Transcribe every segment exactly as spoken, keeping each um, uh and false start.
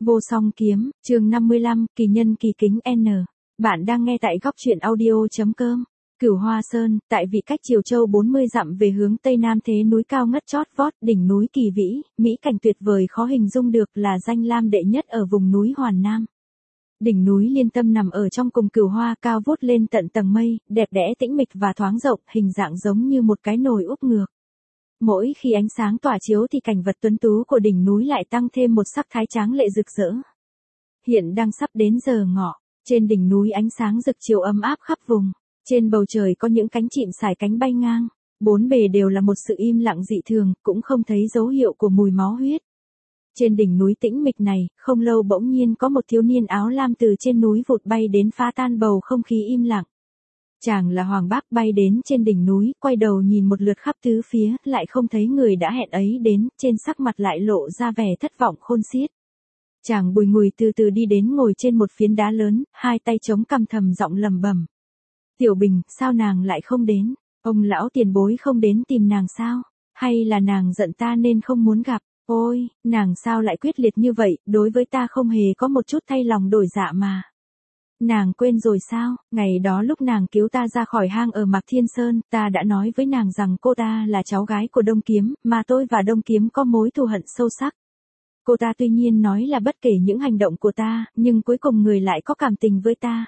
Vô song kiếm, chương năm mươi lăm, kỳ nhân kỳ kính N. Bạn đang nghe tại góc truyện audio.com. Cửu Hoa Sơn, tại vị cách Triều Châu bốn mươi dặm về hướng tây nam thế núi cao ngất chót vót, đỉnh núi kỳ vĩ, mỹ cảnh tuyệt vời khó hình dung được, là danh lam đệ nhất ở vùng núi Hoàn Nam. Đỉnh núi Liên Tâm nằm ở trong cùng Cửu Hoa, cao vút lên tận tầng mây, đẹp đẽ tĩnh mịch và thoáng rộng, hình dạng giống như một cái nồi úp ngược. Mỗi khi ánh sáng tỏa chiếu thì cảnh vật tuấn tú của đỉnh núi lại tăng thêm một sắc thái tráng lệ rực rỡ. Hiện đang sắp đến giờ ngọ, trên đỉnh núi ánh sáng rực chiếu ấm áp khắp vùng. Trên bầu trời có những cánh chim sải cánh bay ngang, bốn bề đều là một sự im lặng dị thường, cũng không thấy dấu hiệu của mùi máu huyết. Trên đỉnh núi tĩnh mịch này, không lâu bỗng nhiên có một thiếu niên áo lam từ trên núi vụt bay đến phá tan bầu không khí im lặng. Chàng là Hoàng Bác, bay đến trên đỉnh núi, quay đầu nhìn một lượt khắp tứ phía, lại không thấy người đã hẹn ấy đến, trên sắc mặt lại lộ ra vẻ thất vọng khôn xiết. Chàng bùi ngùi từ từ đi đến ngồi trên một phiến đá lớn, hai tay chống cằm thầm giọng lẩm bẩm. Tiểu Bình, sao nàng lại không đến? Ông lão tiền bối không đến tìm nàng sao? Hay là nàng giận ta nên không muốn gặp? Ôi, nàng sao lại quyết liệt như vậy, đối với ta không hề có một chút thay lòng đổi dạ mà. Nàng quên rồi sao, ngày đó lúc nàng cứu ta ra khỏi hang ở Mạc Thiên Sơn, ta đã nói với nàng rằng cô ta là cháu gái của Đông Kiếm, mà tôi và Đông Kiếm có mối thù hận sâu sắc. Cô ta tuy nhiên nói là bất kể những hành động của ta, nhưng cuối cùng người lại có cảm tình với ta.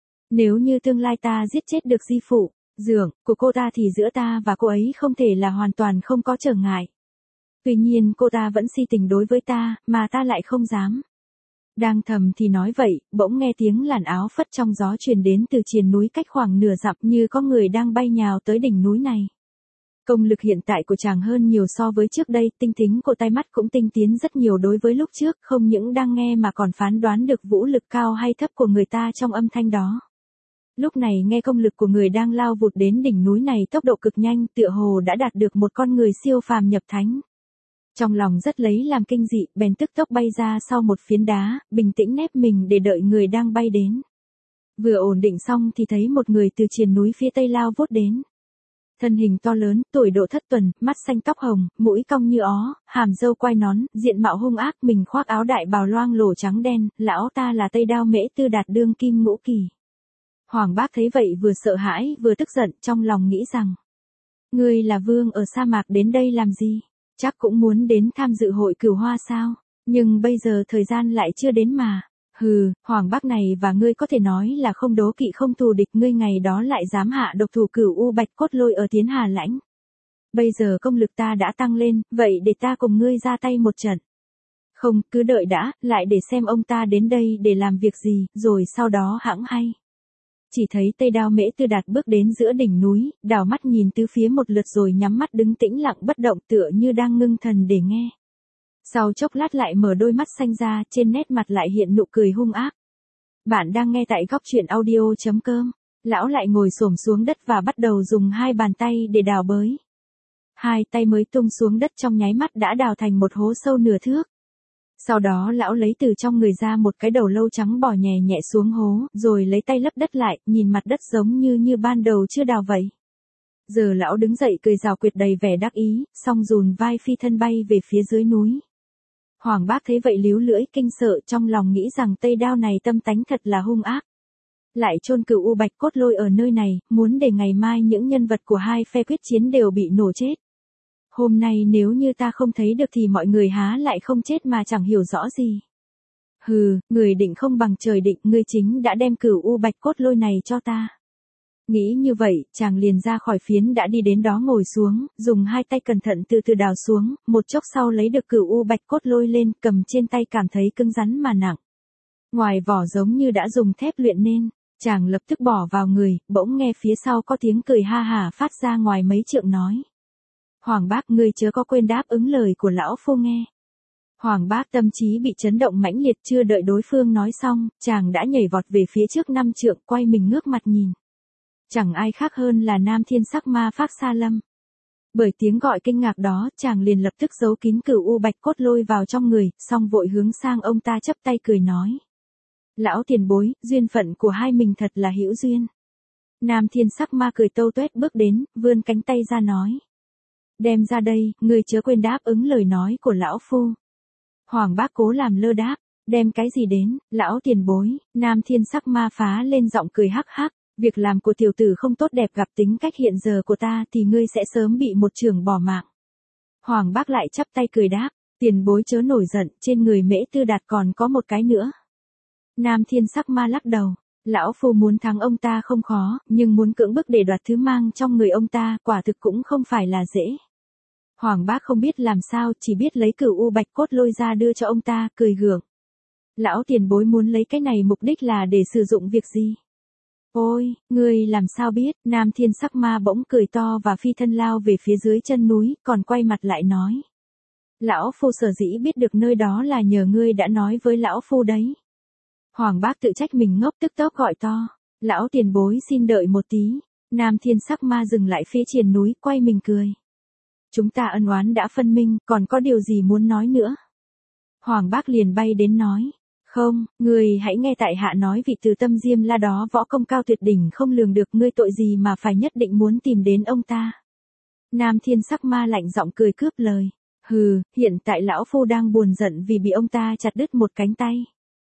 Nếu như tương lai ta giết chết được di phụ, dượng của cô ta thì giữa ta và cô ấy không thể là hoàn toàn không có trở ngại. Tuy nhiên cô ta vẫn si tình đối với ta, mà ta lại không dám. Đang thầm thì nói vậy, bỗng nghe tiếng làn áo phất trong gió truyền đến từ triền núi cách khoảng nửa dặm, như có người đang bay nhào tới đỉnh núi này. Công lực hiện tại của chàng hơn nhiều so với trước đây, tinh thính của tai mắt cũng tinh tiến rất nhiều đối với lúc trước, không những đang nghe mà còn phán đoán được vũ lực cao hay thấp của người ta trong âm thanh đó. Lúc này nghe công lực của người đang lao vụt đến đỉnh núi này tốc độ cực nhanh, tựa hồ đã đạt được một con người siêu phàm nhập thánh. Trong lòng rất lấy làm kinh dị, bèn tức tốc bay ra sau một phiến đá, bình tĩnh nép mình để đợi người đang bay đến. Vừa ổn định xong thì thấy một người từ triền núi phía tây lao vút đến. Thân hình to lớn, tuổi độ thất tuần, mắt xanh tóc hồng, mũi cong như ó, hàm râu quai nón, diện mạo hung ác, mình khoác áo đại bào loang lổ trắng đen, lão ta là Tây Đao Mễ Tư Đạt đương kim ngũ kỳ. Hoàng Bác thấy vậy vừa sợ hãi vừa tức giận, trong lòng nghĩ rằng: Ngươi là vương ở sa mạc đến đây làm gì? Chắc cũng muốn đến tham dự hội Cửu Hoa sao? Nhưng bây giờ thời gian lại chưa đến mà. Hừ, Hoàng Bác này và ngươi có thể nói là không đố kỵ không thù địch, ngươi ngày đó lại dám hạ độc thủ Cửu U Bạch Cốt Lôi ở Tiến Hà Lãnh. Bây giờ công lực ta đã tăng lên, vậy để ta cùng ngươi ra tay một trận. Không, cứ đợi đã, lại để xem ông ta đến đây để làm việc gì, rồi sau đó hẵng hay. Chỉ thấy Tây Đao Mễ Tư Đạt bước đến giữa đỉnh núi, đảo mắt nhìn tứ phía một lượt rồi nhắm mắt đứng tĩnh lặng bất động, tựa như đang ngưng thần để nghe. Sau chốc lát lại mở đôi mắt xanh ra, trên nét mặt lại hiện nụ cười hung ác. Bạn đang nghe tại góc truyện audio.com. Lão lại ngồi xổm xuống đất và bắt đầu dùng hai bàn tay để đào bới. Hai tay mới tung xuống đất trong nháy mắt đã đào thành một hố sâu nửa thước. Sau đó lão lấy từ trong người ra một cái đầu lâu trắng bò nhẹ nhẹ xuống hố, rồi lấy tay lấp đất lại, nhìn mặt đất giống như như ban đầu chưa đào vậy. Giờ lão đứng dậy cười rào quyệt đầy vẻ đắc ý, xong dùn vai phi thân bay về phía dưới núi. Hoàng Bác thấy vậy líu lưỡi kinh sợ, trong lòng nghĩ rằng Tây Đao này tâm tánh thật là hung ác. Lại chôn Cửu U Bạch Cốt Lôi ở nơi này, muốn để ngày mai những nhân vật của hai phe quyết chiến đều bị nổ chết. Hôm nay nếu như ta không thấy được thì mọi người há lại không chết mà chẳng hiểu rõ gì. Hừ, người định không bằng trời định, ngươi chính đã đem Cửu U Bạch Cốt Lôi này cho ta. Nghĩ như vậy, chàng liền ra khỏi phiến đã đi đến đó ngồi xuống, dùng hai tay cẩn thận từ từ đào xuống, một chốc sau lấy được Cửu U Bạch Cốt Lôi lên, cầm trên tay cảm thấy cứng rắn mà nặng. Ngoài vỏ giống như đã dùng thép luyện nên, chàng lập tức bỏ vào người, bỗng nghe phía sau có tiếng cười ha hả phát ra ngoài mấy trượng nói. Hoàng Bác, ngươi chớ có quên đáp ứng lời của lão phu nghe. Hoàng Bác tâm trí bị chấn động mãnh liệt, chưa đợi đối phương nói xong, chàng đã nhảy vọt về phía trước năm trượng, quay mình ngước mặt nhìn. Chẳng ai khác hơn là Nam Thiên Sắc Ma Phác Sa Lâm. Bởi tiếng gọi kinh ngạc đó, chàng liền lập tức giấu kín Cửu U Bạch Cốt Lôi vào trong người, xong vội hướng sang ông ta chắp tay cười nói. Lão tiền bối, duyên phận của hai mình thật là hữu duyên. Nam Thiên Sắc Ma cười tâu tuét bước đến, vươn cánh tay ra nói. Đem ra đây, ngươi chớ quên đáp ứng lời nói của lão phu. Hoàng Bác cố làm lơ đáp, Đem cái gì đến, lão tiền bối, Nam Thiên sắc ma phá lên giọng cười hắc hắc, việc làm của tiểu tử không tốt đẹp gặp tính cách hiện giờ của ta thì ngươi sẽ sớm bị một trường bỏ mạng. Hoàng Bác lại chắp tay cười đáp, tiền bối chớ nổi giận, trên người Mễ Tư Đạt còn có một cái nữa. Nam Thiên sắc ma lắc đầu, lão phu muốn thắng ông ta không khó, nhưng muốn cưỡng bức để đoạt thứ mang trong người ông ta quả thực cũng không phải là dễ. Hoàng Bác không biết làm sao, chỉ biết lấy cửu u bạch cốt lôi ra đưa cho ông ta, cười gượng. Lão tiền bối muốn lấy cái này mục đích là để sử dụng việc gì? Ôi, ngươi làm sao biết, Nam Thiên sắc ma bỗng cười to và phi thân lao về phía dưới chân núi, còn quay mặt lại nói. Lão phu sở dĩ biết được nơi đó là nhờ ngươi đã nói với lão phu đấy. Hoàng Bác tự trách mình ngốc, tức tốc gọi to. Lão tiền bối xin đợi một tí. Nam Thiên sắc ma dừng lại phía triền núi, quay mình cười. Chúng ta ân oán đã phân minh, còn có điều gì muốn nói nữa? Hoàng Bác liền bay đến nói. Không, ngươi hãy nghe tại hạ nói, vị Từ Tâm Diêm La đó võ công cao tuyệt đỉnh không lường được, ngươi tội gì mà phải nhất định muốn tìm đến ông ta. Nam Thiên sắc ma lạnh giọng cười cướp lời. Hừ, hiện tại lão phu đang buồn giận vì bị ông ta chặt đứt một cánh tay.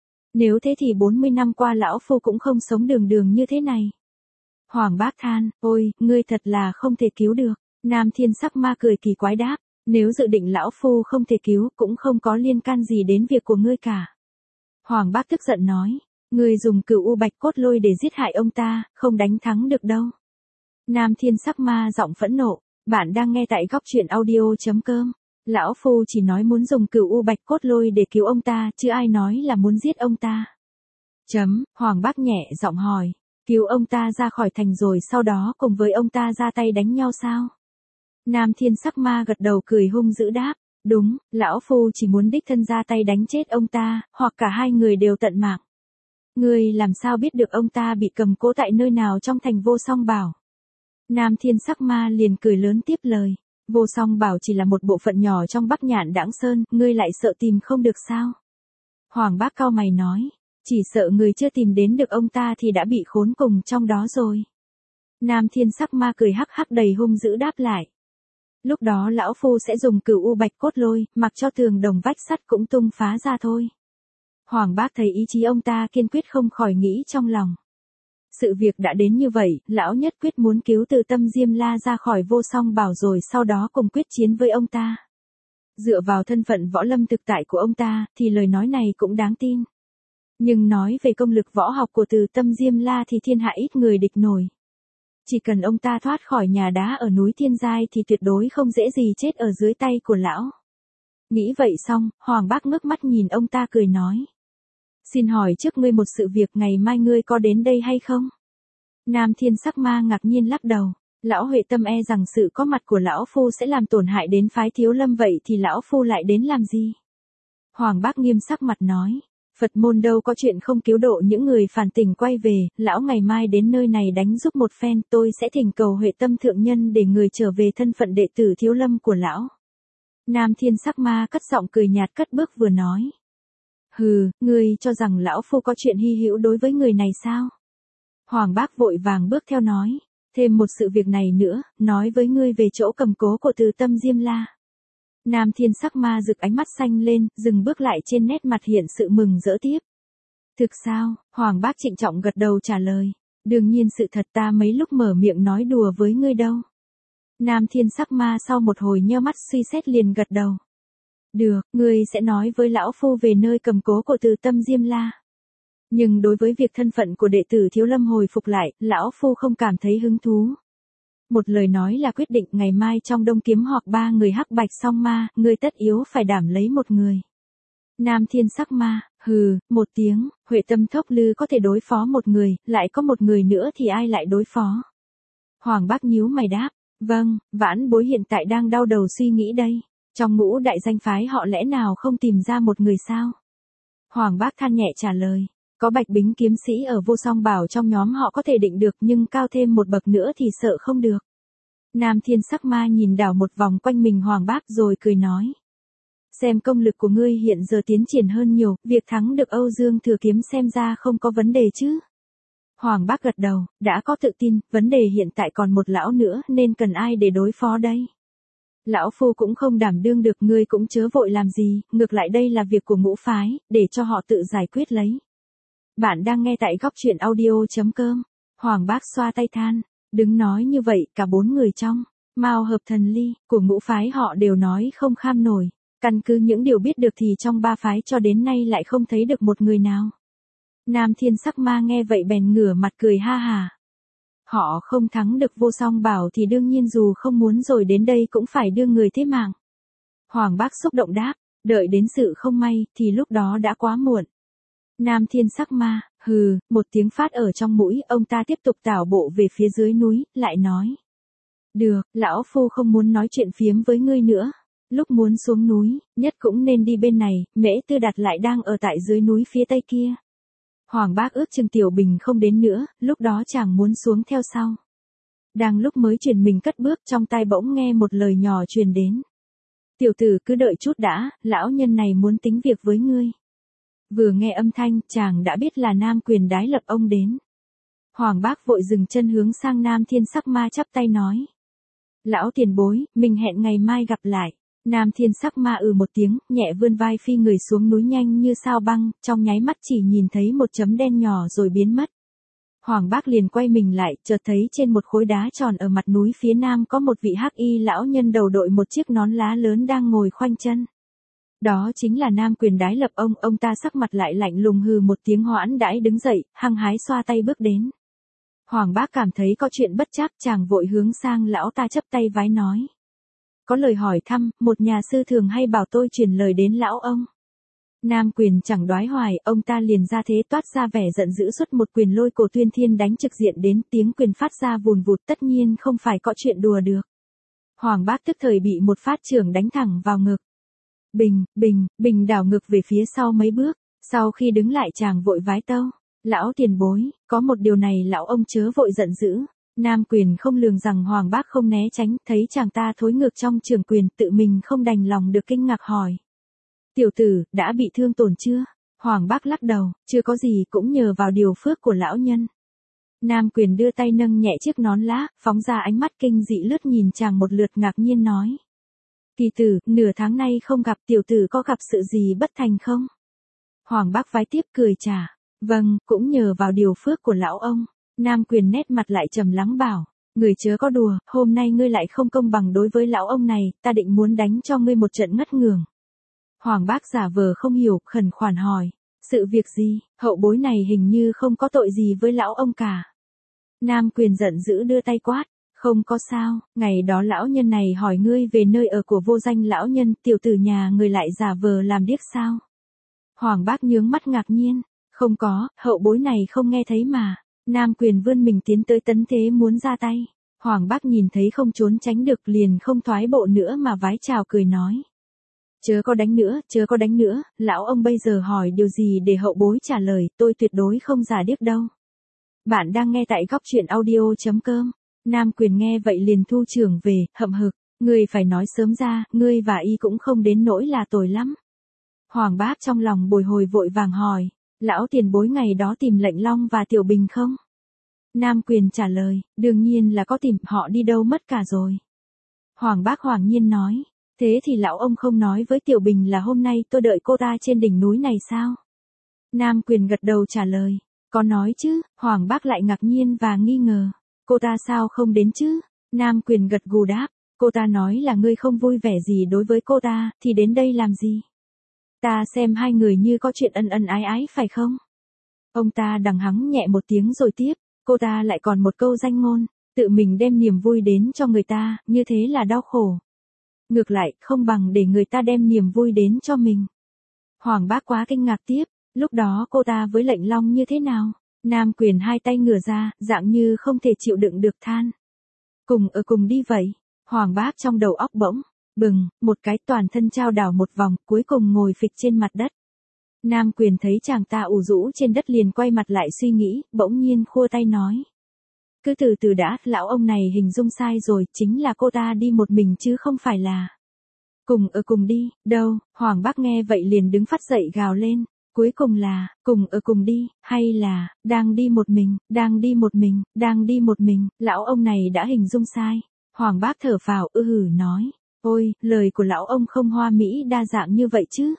Nếu thế thì bốn mươi năm qua lão phu cũng không sống đường đường như thế này. Hoàng Bác than, ôi, ngươi thật là không thể cứu được. Nam Thiên sắc ma cười kỳ quái đáp, nếu dự định lão phu không thể cứu cũng không có liên can gì đến việc của ngươi cả. Hoàng Bác tức giận nói, ngươi dùng cửu u bạch cốt lôi để giết hại ông ta, không đánh thắng được đâu. Nam Thiên sắc ma giọng phẫn nộ, bạn đang nghe tại góc truyện audio chấm com. Lão phu chỉ nói muốn dùng cửu u bạch cốt lôi để cứu ông ta, chứ ai nói là muốn giết ông ta. Chấm, Hoàng Bác nhẹ giọng hỏi, cứu ông ta ra khỏi thành rồi sau đó cùng với ông ta ra tay đánh nhau sao? Nam Thiên sắc ma gật đầu cười hung dữ đáp, đúng, lão phu chỉ muốn đích thân ra tay đánh chết ông ta, hoặc cả hai người đều tận mạng. Ngươi làm sao biết được ông ta bị cầm cố tại nơi nào trong thành Vô Song Bảo? Nam Thiên sắc ma liền cười lớn tiếp lời. Vô Song Bảo chỉ là một bộ phận nhỏ trong Bắc Nhạn Đãng Sơn, ngươi lại sợ tìm không được sao? Hoàng Bác cau mày nói, chỉ sợ người chưa tìm đến được ông ta thì đã bị khốn cùng trong đó rồi. Nam Thiên sắc ma cười hắc hắc đầy hung dữ đáp lại. Lúc đó lão phu sẽ dùng cửu u bạch cốt lôi, mặc cho tường đồng vách sắt cũng tung phá ra thôi. Hoàng Bác thấy ý chí ông ta kiên quyết không khỏi nghĩ trong lòng. Sự việc đã đến như vậy, lão nhất quyết muốn cứu Từ Tâm Diêm La ra khỏi Vô Song Bảo rồi sau đó cùng quyết chiến với ông ta. Dựa vào thân phận võ lâm thực tại của ông ta, thì lời nói này cũng đáng tin. Nhưng nói về công lực võ học của Từ Tâm Diêm La thì thiên hạ ít người địch nổi. Chỉ cần ông ta thoát khỏi nhà đá ở núi Thiên Giai thì tuyệt đối không dễ gì chết ở dưới tay của lão. Nghĩ vậy xong, Hoàng Bác ngước mắt nhìn ông ta cười nói. Xin hỏi trước ngươi một sự việc, ngày mai ngươi có đến đây hay không? Nam Thiên sắc ma ngạc nhiên lắc đầu. Lão Huệ Tâm e rằng sự có mặt của lão phu sẽ làm tổn hại đến phái Thiếu Lâm, vậy thì lão phu lại đến làm gì? Hoàng Bác nghiêm sắc mặt nói. Phật môn đâu có chuyện không cứu độ những người phản tỉnh quay về, lão ngày mai đến nơi này đánh giúp một phen, tôi sẽ thỉnh cầu Huệ Tâm thượng nhân để người trở về thân phận đệ tử Thiếu Lâm của lão. Nam Thiên sắc ma cất giọng cười nhạt cất bước vừa nói. Hừ, ngươi cho rằng lão phu có chuyện hy hữu đối với người này sao? Hoàng Bác vội vàng bước theo nói, thêm một sự việc này nữa, nói với ngươi về chỗ cầm cố của Từ Tâm Diêm La. Nam Thiên sắc ma rực ánh mắt xanh lên, dừng bước lại, trên nét mặt hiện sự mừng rỡ tiếp. Thực sao? Hoàng Bác trịnh trọng gật đầu trả lời. Đương nhiên sự thật, ta mấy lúc mở miệng nói đùa với ngươi đâu. Nam Thiên sắc ma sau một hồi nheo mắt suy xét liền gật đầu. Được, ngươi sẽ nói với lão phu về nơi cầm cố của Từ Tâm Diêm La. Nhưng đối với việc thân phận của đệ tử Thiếu Lâm hồi phục lại, lão phu không cảm thấy hứng thú. Một lời nói là quyết định, ngày mai trong Đông Kiếm hoặc ba người hắc bạch song ma, ngươi tất yếu phải đảm lấy một người. Nam Thiên sắc ma, hừ, một tiếng, Huệ Tâm Thốc Lư có thể đối phó một người, lại có một người nữa thì ai lại đối phó? Hoàng Bác nhíu mày đáp, vâng, vãn bối hiện tại đang đau đầu suy nghĩ đây. Trong ngũ đại danh phái họ lẽ nào không tìm ra một người sao? Hoàng Bác than nhẹ trả lời, có Bạch Bính kiếm sĩ ở Vô Song Bảo trong nhóm họ có thể định được, nhưng cao thêm một bậc nữa thì sợ không được. Nam Thiên sắc ma nhìn đảo một vòng quanh mình Hoàng Bác rồi cười nói. Xem công lực của ngươi hiện giờ tiến triển hơn nhiều, việc thắng được Âu Dương Thừa Kiếm xem ra không có vấn đề chứ? Hoàng Bác gật đầu, đã có tự tin, vấn đề hiện tại còn một lão nữa nên cần ai để đối phó đây? Lão phu cũng không đảm đương được, ngươi cũng chớ vội làm gì, ngược lại đây là việc của ngũ phái, để cho họ tự giải quyết lấy. Bạn đang nghe tại góc truyện audio.com. Hoàng Bác xoa tay than, đứng nói như vậy cả bốn người trong Mao Hợp Thần Ly của ngũ phái họ đều nói không kham nổi. Căn cứ những điều biết được thì trong ba phái cho đến nay lại không thấy được một người nào. Nam Thiên Sắc Ma nghe vậy bèn ngửa mặt cười ha hà. Họ không thắng được Vô Song Bảo thì đương nhiên dù không muốn rồi đến đây cũng phải đưa người thế mạng. Hoàng Bác xúc động đáp, đợi đến sự không may thì lúc đó đã quá muộn. Nam Thiên Sắc Ma, hừ, một tiếng phát ở trong mũi, ông ta tiếp tục tảo bộ về phía dưới núi, lại nói. Được, lão phu không muốn nói chuyện phiếm với ngươi nữa. Lúc muốn xuống núi, nhất cũng nên đi bên này, Mễ Tư Đạt lại đang ở tại dưới núi phía tây kia. Hoàng Bác ước chừng Tiểu Bình không đến nữa, lúc đó chàng muốn xuống theo sau. Đang lúc mới chuyển mình cất bước, trong tai bỗng nghe một lời nhỏ truyền đến. Tiểu tử cứ đợi chút đã, lão nhân này muốn tính việc với ngươi. Vừa nghe âm thanh, chàng đã biết là Nam Quyền Đái Lập ông đến. Hoàng Bác vội dừng chân hướng sang Nam Thiên Sắc Ma chắp tay nói. Lão tiền bối, mình hẹn ngày mai gặp lại. Nam Thiên Sắc Ma ừ một tiếng, nhẹ vươn vai phi người xuống núi nhanh như sao băng, trong nháy mắt chỉ nhìn thấy một chấm đen nhỏ rồi biến mất. Hoàng Bác liền quay mình lại, chợt thấy trên một khối đá tròn ở mặt núi phía nam có một vị hắc y lão nhân đầu đội một chiếc nón lá lớn đang ngồi khoanh chân. Đó chính là Nam Quyền Đái Lập ông, ông ta sắc mặt lại lạnh lùng hừ một tiếng hoãn đãi đứng dậy, hăng hái xoa tay bước đến. Hoàng Bác cảm thấy có chuyện bất trắc, chàng vội hướng sang lão ta chắp tay vái nói. Có lời hỏi thăm, một nhà sư thường hay bảo tôi truyền lời đến lão ông. Nam Quyền chẳng đoái hoài, ông ta liền ra thế toát ra vẻ giận dữ, xuất một quyền lôi cổ Tuyên Thiên đánh trực diện đến, tiếng quyền phát ra vùn vụt, tất nhiên không phải có chuyện đùa được. Hoàng Bác tức thời bị một phát chưởng đánh thẳng vào ngực. Bình, bình, bình đảo ngực về phía sau mấy bước, sau khi đứng lại chàng vội vái tâu. Lão tiền bối, có một điều này lão ông chớ vội giận dữ. Nam Quyền không lường rằng Hoàng Bác không né tránh, thấy chàng ta thối ngược trong trường quyền, tự mình không đành lòng được kinh ngạc hỏi. Tiểu tử, đã bị thương tổn chưa? Hoàng Bác lắc đầu, chưa có gì, cũng nhờ vào điều phước của lão nhân. Nam Quyền đưa tay nâng nhẹ chiếc nón lá, phóng ra ánh mắt kinh dị lướt nhìn chàng một lượt, ngạc nhiên nói. Kỳ tử, nửa tháng nay không gặp, tiểu tử có gặp sự gì bất thành không? Hoàng Bác vái tiếp cười trả. Vâng, cũng nhờ vào điều phước của lão ông. Nam Quyền nét mặt lại trầm lắng bảo. Người chớ có đùa, hôm nay ngươi lại không công bằng đối với lão ông này, ta định muốn đánh cho ngươi một trận ngất ngường. Hoàng Bác giả vờ không hiểu, khẩn khoản hỏi. Sự việc gì, hậu bối này hình như không có tội gì với lão ông cả. Nam Quyền giận dữ đưa tay quát. Không có sao, ngày đó lão nhân này hỏi ngươi về nơi ở của vô danh lão nhân, tiểu tử nhà người lại giả vờ làm điếc sao? Hoàng Bác nhướng mắt ngạc nhiên. Không có, hậu bối này không nghe thấy mà. Nam Quyền vươn mình tiến tới tấn thế muốn ra tay. Hoàng Bác nhìn thấy không trốn tránh được liền không thoái bộ nữa mà vái chào cười nói. Chớ có đánh nữa, chớ có đánh nữa, lão ông bây giờ hỏi điều gì để hậu bối trả lời, tôi tuyệt đối không giả điếc đâu. Bạn đang nghe tại góc truyện audio.com. Nam Quyền nghe vậy liền thu trưởng về, hậm hực, ngươi phải nói sớm ra, ngươi và y cũng không đến nỗi là tồi lắm. Hoàng Bác trong lòng bồi hồi vội vàng hỏi. Lão tiền bối ngày đó tìm Lệnh Long và Tiểu Bình không? Nam Quyền trả lời, đương nhiên là có tìm, họ đi đâu mất cả rồi. Hoàng Bác hoàng nhiên nói, thế thì lão ông không nói với Tiểu Bình là hôm nay tôi đợi cô ta trên đỉnh núi này sao? Nam Quyền gật đầu trả lời, có nói chứ. Hoàng Bác lại ngạc nhiên và nghi ngờ, cô ta sao không đến chứ? Nam Quyền gật gù đáp, cô ta nói là ngươi không vui vẻ gì đối với cô ta, thì đến đây làm gì? Ta xem hai người như có chuyện ân ân ái ái phải không? Ông ta đằng hắng nhẹ một tiếng rồi tiếp, cô ta lại còn một câu danh ngôn, tự mình đem niềm vui đến cho người ta, như thế là đau khổ. Ngược lại, không bằng để người ta đem niềm vui đến cho mình. Hoàng Bác quá kinh ngạc tiếp, lúc đó cô ta với Lệnh Long như thế nào? Nam Quyền hai tay ngửa ra, dạng như không thể chịu đựng được than. Cùng ở cùng đi vậy. Hoàng Bác trong đầu óc bỗng bừng, một cái toàn thân trao đảo một vòng, cuối cùng ngồi phịch trên mặt đất. Nam Quyền thấy chàng ta ủ rũ trên đất liền quay mặt lại suy nghĩ, bỗng nhiên khua tay nói. Cứ từ từ đã, lão ông này hình dung sai rồi, chính là cô ta đi một mình chứ không phải là. Cùng ở cùng đi, đâu, Hoàng Bác nghe vậy liền đứng phát dậy gào lên, cuối cùng là, cùng ở cùng đi, hay là, đang đi một mình, đang đi một mình, đang đi một mình, lão ông này đã hình dung sai. Hoàng Bác thở phào ư hử nói. Ôi, lời của lão ông không hoa mỹ đa dạng như vậy chứ.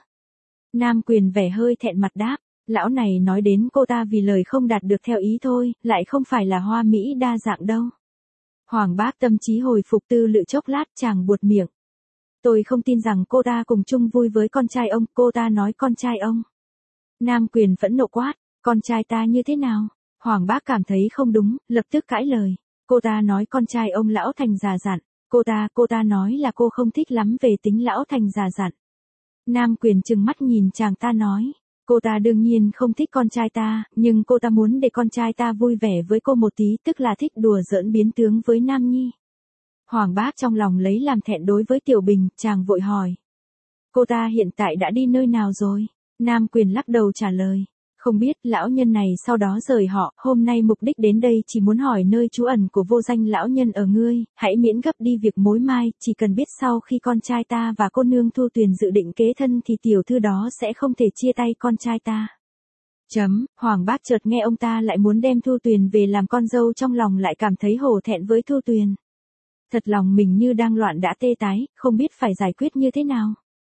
Nam Quyền vẻ hơi thẹn mặt đáp, lão này nói đến cô ta vì lời không đạt được theo ý thôi, lại không phải là hoa mỹ đa dạng đâu. Hoàng Bác tâm trí hồi phục tư lự chốc lát chàng buột miệng. Tôi không tin rằng cô ta cùng chung vui với con trai ông, cô ta nói con trai ông. Nam Quyền phẫn nộ quát, con trai ta như thế nào? Hoàng Bác cảm thấy không đúng, lập tức cãi lời. Cô ta nói con trai ông Lão Thành già dặn. Cô ta, cô ta nói là cô không thích lắm về tính Lão Thành già dặn. Nam Quyền trừng mắt nhìn chàng ta nói. Cô ta đương nhiên không thích con trai ta, nhưng cô ta muốn để con trai ta vui vẻ với cô một tí, tức là thích đùa giỡn biến tướng với Nam Nhi. Hoàng Bác trong lòng lấy làm thẹn đối với Tiểu Bình, chàng vội hỏi. Cô ta hiện tại đã đi nơi nào rồi? Nam Quyền lắc đầu trả lời. Không biết, lão nhân này sau đó rời họ, hôm nay mục đích đến đây chỉ muốn hỏi nơi trú ẩn của vô danh lão nhân ở ngươi, hãy miễn gấp đi việc mối mai, chỉ cần biết sau khi con trai ta và cô nương Thu Tuyền dự định kế thân thì tiểu thư đó sẽ không thể chia tay con trai ta. Chấm, Hoàng Bác chợt nghe ông ta lại muốn đem Thu Tuyền về làm con dâu trong lòng lại cảm thấy hổ thẹn với Thu Tuyền. Thật lòng mình như đang loạn đã tê tái, không biết phải giải quyết như thế nào.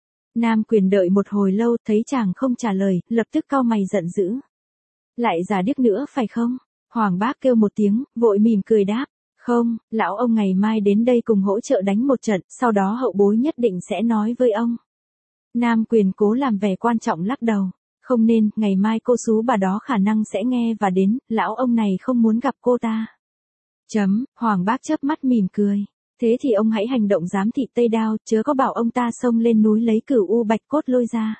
Nam Quyền đợi một hồi lâu, thấy chàng không trả lời, lập tức cau mày giận dữ. Lại giả điếc nữa phải không? Hoàng Bác kêu một tiếng, vội mỉm cười đáp. Không, lão ông ngày mai đến đây cùng hỗ trợ đánh một trận, sau đó hậu bối nhất định sẽ nói với ông. Nam Quyền cố làm vẻ quan trọng lắc đầu. Không nên, ngày mai cô xú bà đó khả năng sẽ nghe và đến, lão ông này không muốn gặp cô ta. Chấm, Hoàng Bác chớp mắt mỉm cười. Thế thì ông hãy hành động giám thị Tây Đao, chớ có bảo ông ta xông lên núi lấy cửu u bạch cốt lôi ra.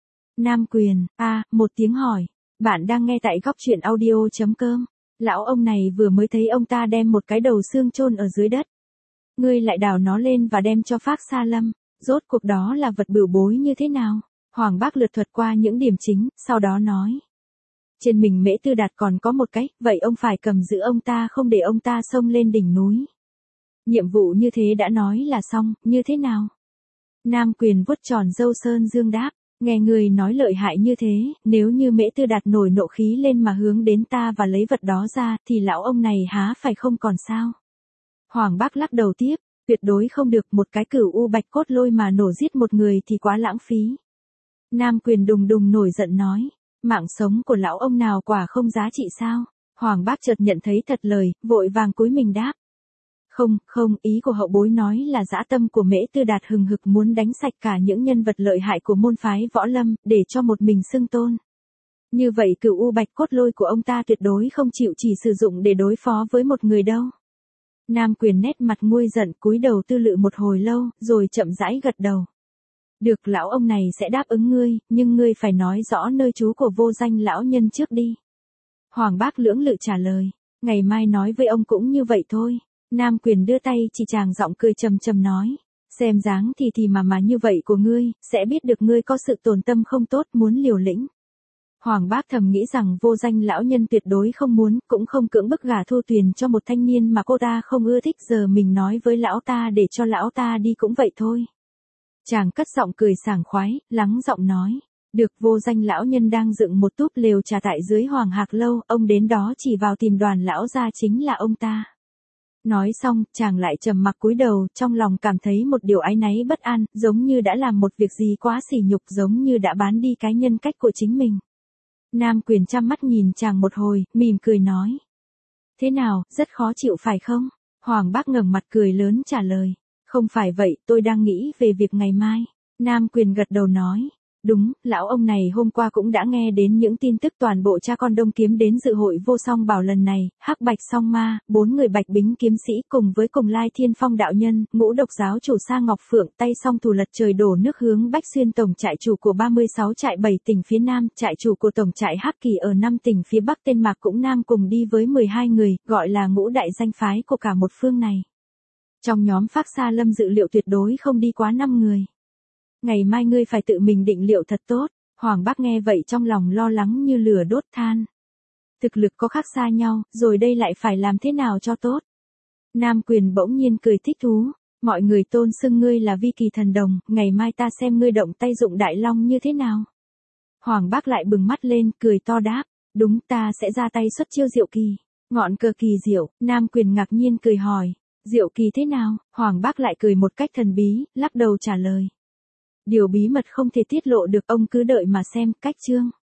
Nam Quyền, a à, một tiếng hỏi. Bạn đang nghe tại góc truyện audio.com. Lão ông này vừa mới thấy ông ta đem một cái đầu xương chôn ở dưới đất. Ngươi lại đào nó lên và đem cho Phác Sa Lâm. Rốt cuộc đó là vật bửu bối như thế nào? Hoàng Bác lượt thuật qua những điểm chính, sau đó nói. Trên mình Mễ Tư Đạt còn có một cái, vậy ông phải cầm giữ ông ta không để ông ta xông lên đỉnh núi. Nhiệm vụ như thế đã nói là xong, như thế nào? Nam Quyền vuốt tròn râu sơn dương đáp, nghe người nói lợi hại như thế, nếu như Mễ Tư Đạt nổi nộ khí lên mà hướng đến ta và lấy vật đó ra, thì lão ông này há phải không còn sao? Hoàng Bác lắc đầu tiếp, tuyệt đối không được, một cái cửu u bạch cốt lôi mà nổ giết một người thì quá lãng phí. Nam Quyền đùng đùng nổi giận nói, mạng sống của lão ông nào quả không giá trị sao? Hoàng Bác chợt nhận thấy thật lời, vội vàng cúi mình đáp. Không, không, ý của hậu bối nói là dã tâm của Mễ Tư Đạt hừng hực muốn đánh sạch cả những nhân vật lợi hại của môn phái võ lâm, để cho một mình xưng tôn. Như vậy cửu u bạch cốt lôi của ông ta tuyệt đối không chịu chỉ sử dụng để đối phó với một người đâu. Nam Quyền nét mặt nguôi giận cúi đầu tư lự một hồi lâu, rồi chậm rãi gật đầu. Được, lão ông này sẽ đáp ứng ngươi, nhưng ngươi phải nói rõ nơi trú của vô danh lão nhân trước đi. Hoàng Bác lưỡng lự trả lời, ngày mai nói với ông cũng như vậy thôi. Nam Quyền đưa tay chỉ chàng giọng cười trầm trầm nói, xem dáng thì thì mà mà như vậy của ngươi, sẽ biết được ngươi có sự tổn tâm không tốt muốn liều lĩnh. Hoàng Bác thầm nghĩ rằng vô danh lão nhân tuyệt đối không muốn, cũng không cưỡng bức gả Thu Tuyền cho một thanh niên mà cô ta không ưa thích, giờ mình nói với lão ta để cho lão ta đi cũng vậy thôi. Chàng cất giọng cười sảng khoái, lắng giọng nói, được, vô danh lão nhân đang dựng một túp lều trà tại dưới Hoàng Hạc Lâu, ông đến đó chỉ vào tìm Đoàn lão gia chính là ông ta. Nói xong, chàng lại trầm mặc cúi đầu, trong lòng cảm thấy một điều áy náy bất an, giống như đã làm một việc gì quá sỉ nhục, giống như đã bán đi cái nhân cách của chính mình. Nam Quyền chăm mắt nhìn chàng một hồi, mỉm cười nói. Thế nào, rất khó chịu phải không? Hoàng Bác ngẩng mặt cười lớn trả lời. Không phải vậy, tôi đang nghĩ về việc ngày mai. Nam Quyền gật đầu nói. Đúng, lão ông này hôm qua cũng đã nghe đến những tin tức toàn bộ cha con Đông Kiếm đến dự hội vô song bảo lần này, Hắc Bạch Song Ma, bốn người Bạch Bính kiếm sĩ cùng với cùng Lai Thiên Phong đạo nhân, ngũ độc giáo chủ Sa Ngọc Phượng, tay song thủ lật trời đổ nước hướng Bách Xuyên tổng trại chủ của ba mươi sáu trại bảy tỉnh phía Nam, trại chủ của tổng trại Hắc Kỳ ở năm tỉnh phía Bắc tên Mạc cũng Nam cùng đi với mười hai người, gọi là ngũ đại danh phái của cả một phương này. Trong nhóm Phác Sa Lâm dự liệu tuyệt đối không đi quá năm người. Ngày mai ngươi phải tự mình định liệu thật tốt. Hoàng Bác nghe vậy trong lòng lo lắng như lửa đốt than. Thực lực có khác xa nhau, rồi đây lại phải làm thế nào cho tốt. Nam Quyền bỗng nhiên cười thích thú. Mọi người tôn xưng ngươi là vi kỳ thần đồng, ngày mai ta xem ngươi động tay dụng đại long như thế nào. Hoàng Bác lại bừng mắt lên, cười to đáp. Đúng, ta sẽ ra tay xuất chiêu diệu kỳ. Ngọn cờ kỳ diệu. Nam Quyền ngạc nhiên cười hỏi. Diệu kỳ thế nào? Hoàng bác lại cười một cách thần bí, lắc đầu trả lời. Điều bí mật không thể tiết lộ được, ông cứ đợi mà xem. Cách chương